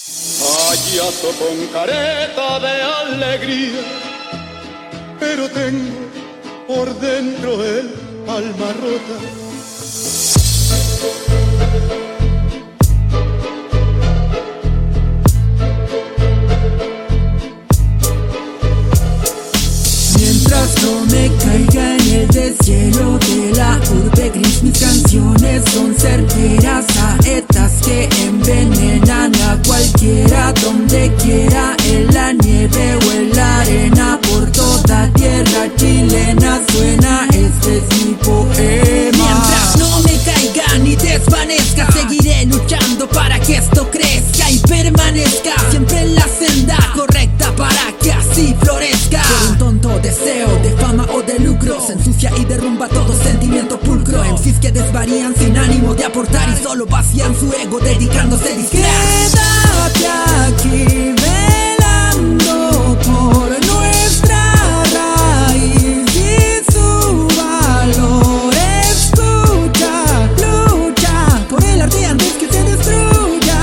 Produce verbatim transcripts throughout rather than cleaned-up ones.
Payaso con careta de alegría, pero tengo por dentro el alma rota. Mientras no me caiga en el deshielo de la urbe gris, mis canciones son certeras, saetas que envenenan a cualquiera, donde quiera, en la nieve o en la arena, por toda tierra chilena suena este es mi poema. Mientras no me caiga ni desvanezca, seguiré luchando para que esto crezca y permanezca siempre en la senda correcta para que así florezca. Por un tonto deseo de fama o de lucro se ensucia y derrumba todo sentimiento pulcro. M Cs que desvarían sin ánimo de aportar y solo vacían su ego dedicándose a discretar. Quédate aquí velando por nuestra raíz y su valor. Escucha, lucha por el arte antes que se destruya.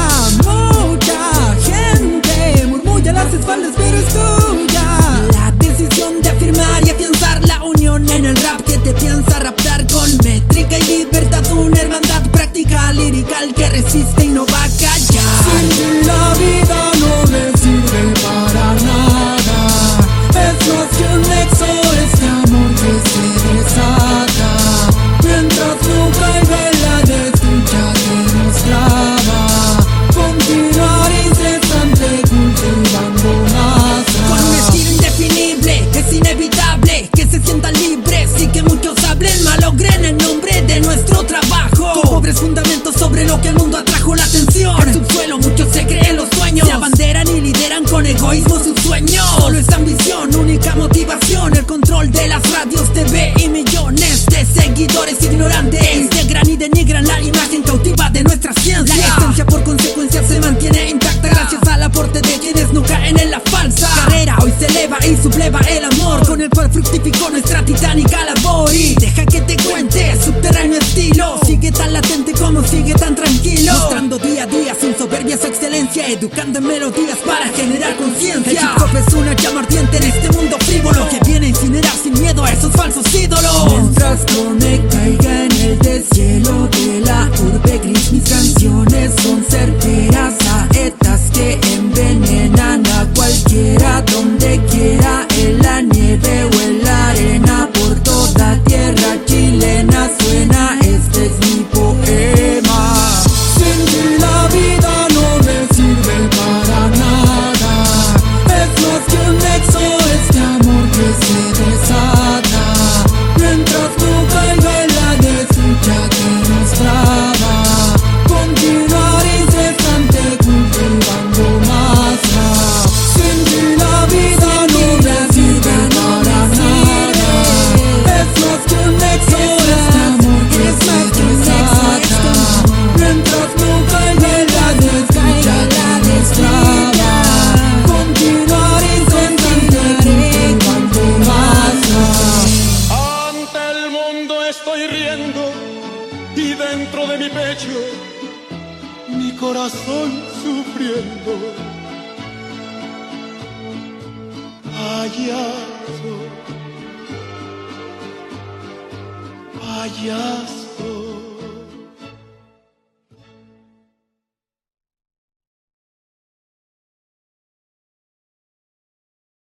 Mucha gente murmulla a las espaldas pero es tuya la decisión de afirmar y afianzar la unión en el rap que te piensa raptar con métrica y libertad. Una hermandad práctica, lirical que resiste y no va a callar. Sin la vida no me sirve para nada, es más que un nexo este amor que se desata. Mientras no caiga en la destrucha que nos traba, continuar incesante cultivando más. Con un estilo indefinible es inevitable que se sientan libres y que muchos hablen, malogren en nombre de nuestro trabajo, con pobres fundamentos sobre lo que el mundo atrajo la atención. En subsuelo muchos se creen los sueños, se abanderan y lideran con egoísmo sus sueños. Solo es ambición, única motivación, el control de las radios, T V y millones de seguidores ignorantes. Integran y denigran la imagen cautiva de nuestra ciencia. La esencia por consecuencia se mantiene intacta gracias al aporte de quienes no caen en la falsa carrera. Hoy se eleva y subleva el amor con el cual fructificó nuestra titánica labor. Y deja que te cuente subterráneo estilo, sigue tan latente como sigue tan tranquilo, mostrando día a día sin soberbia su excelencia, educando en melodías para generar conciencia. El hip hop es una llama ardiente en este mundo frívolo que viene a incinerar sin miedo a esos falsos ídolos. Mientras no me caiga en el deshielo de la urbe gris, mis canciones son certeras, saetas que envenenan a cualquiera, donde quiera, en la nieve o en la arena, por toda tierra chilena suena este es mi poema. Sin ti la vida no me sirve para nada, es más que un nexo este amor que se desata. Mientras no caiga en la destrucha que nos traba, continuar incesante cultivando más rap. Sin ti la vida no me sirve para nada, es más que un nexo este amor que se desata. Mientras no caiga en la destrucha que nos traba, continuar incesante cultivando más rap. Ante el mundo estoy riendo y dentro de mi pecho mi corazón sufriendo. Payaso, payaso.